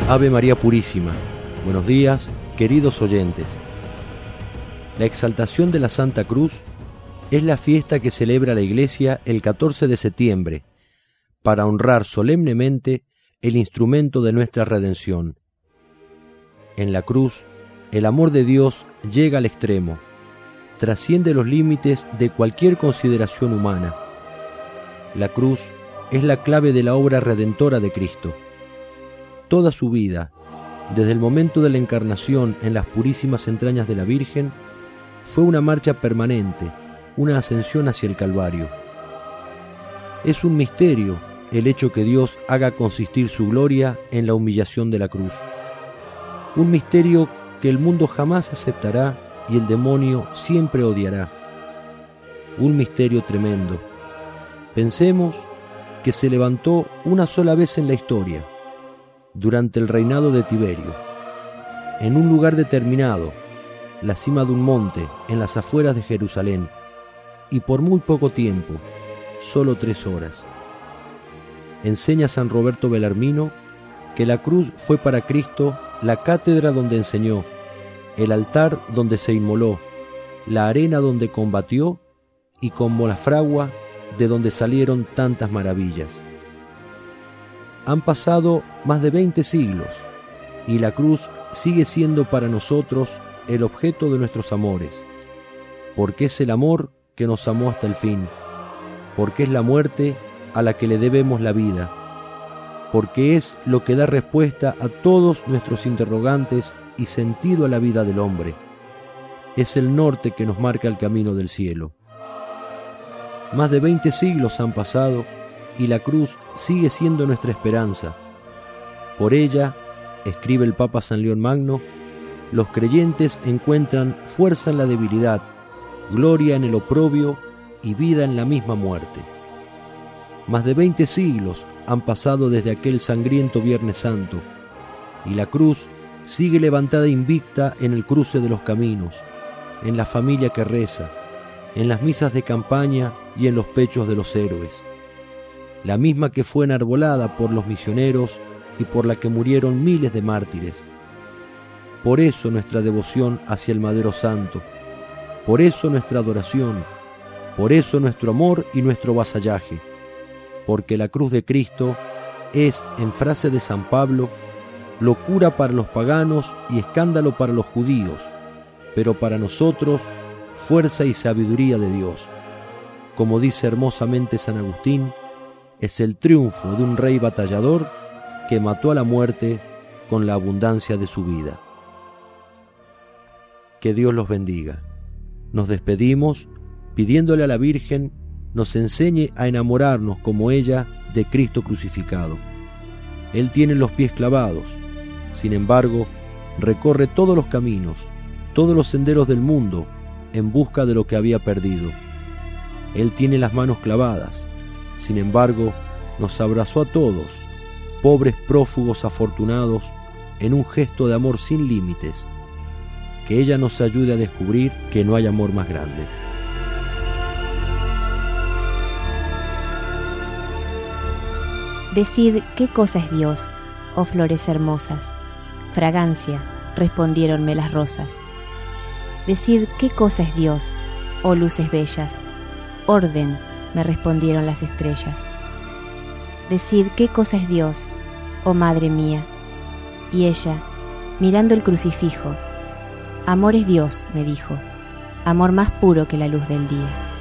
Ave María Purísima. Buenos días, queridos oyentes. La exaltación de la Santa Cruz es la fiesta que celebra la Iglesia el 14 de septiembre para honrar solemnemente el instrumento de nuestra redención. En la cruz, el amor de Dios llega al extremo, trasciende los límites de cualquier consideración humana. La cruz es la clave de la obra redentora de Cristo. Toda su vida, desde el momento de la encarnación en las purísimas entrañas de la Virgen, fue una marcha permanente, una ascensión hacia el Calvario. Es un misterio el hecho que Dios haga consistir su gloria en la humillación de la cruz. Un misterio que el mundo jamás aceptará y el demonio siempre odiará. Un misterio tremendo. Pensemos que se levantó una sola vez en la historia, durante el reinado de Tiberio, en un lugar determinado, la cima de un monte en las afueras de Jerusalén, y por muy poco tiempo, solo 3 horas. Enseña San Roberto Belarmino que la cruz fue para Cristo la cátedra donde enseñó, el altar donde se inmoló, la arena donde combatió y como la fragua de donde salieron tantas maravillas. Han pasado más de 20 siglos y la cruz sigue siendo para nosotros el objeto de nuestros amores, porque es el amor que nos amó hasta el fin, porque es la muerte a la que le debemos la vida, porque es lo que da respuesta a todos nuestros interrogantes y sentido a la vida del hombre. Es el norte que nos marca el camino del cielo. Más de 20 siglos han pasado y la cruz sigue siendo nuestra esperanza. Por ella, escribe el Papa San León Magno, los creyentes encuentran fuerza en la debilidad, gloria en el oprobio y vida en la misma muerte. Más de 20 siglos han pasado desde aquel sangriento Viernes Santo, y la cruz sigue levantada invicta en el cruce de los caminos, en la familia que reza, en las misas de campaña y en los pechos de los héroes. La misma que fue enarbolada por los misioneros y por la que murieron miles de mártires. Por eso nuestra devoción hacia el Madero Santo, por eso nuestra adoración, por eso nuestro amor y nuestro vasallaje, porque la cruz de Cristo es, en frase de San Pablo, locura para los paganos y escándalo para los judíos, pero para nosotros fuerza y sabiduría de Dios. Como dice hermosamente San Agustín, es el triunfo de un rey batallador que mató a la muerte con la abundancia de su vida. Que Dios los bendiga. Nos despedimos pidiéndole a la Virgen nos enseñe a enamorarnos como ella de Cristo crucificado. Él tiene los pies clavados, sin embargo, recorre todos los caminos, todos los senderos del mundo en busca de lo que había perdido. Él tiene las manos clavadas, sin embargo, nos abrazó a todos, pobres prófugos afortunados, en un gesto de amor sin límites. Que ella nos ayude a descubrir que no hay amor más grande. Decid qué cosa es Dios, oh flores hermosas. Fragancia, respondiéronme las rosas. Decid qué cosa es Dios, oh luces bellas. Orden, me respondieron las estrellas. Decid qué cosa es Dios, oh madre mía. Y ella, mirando el crucifijo, amor es Dios, me dijo, amor más puro que la luz del día.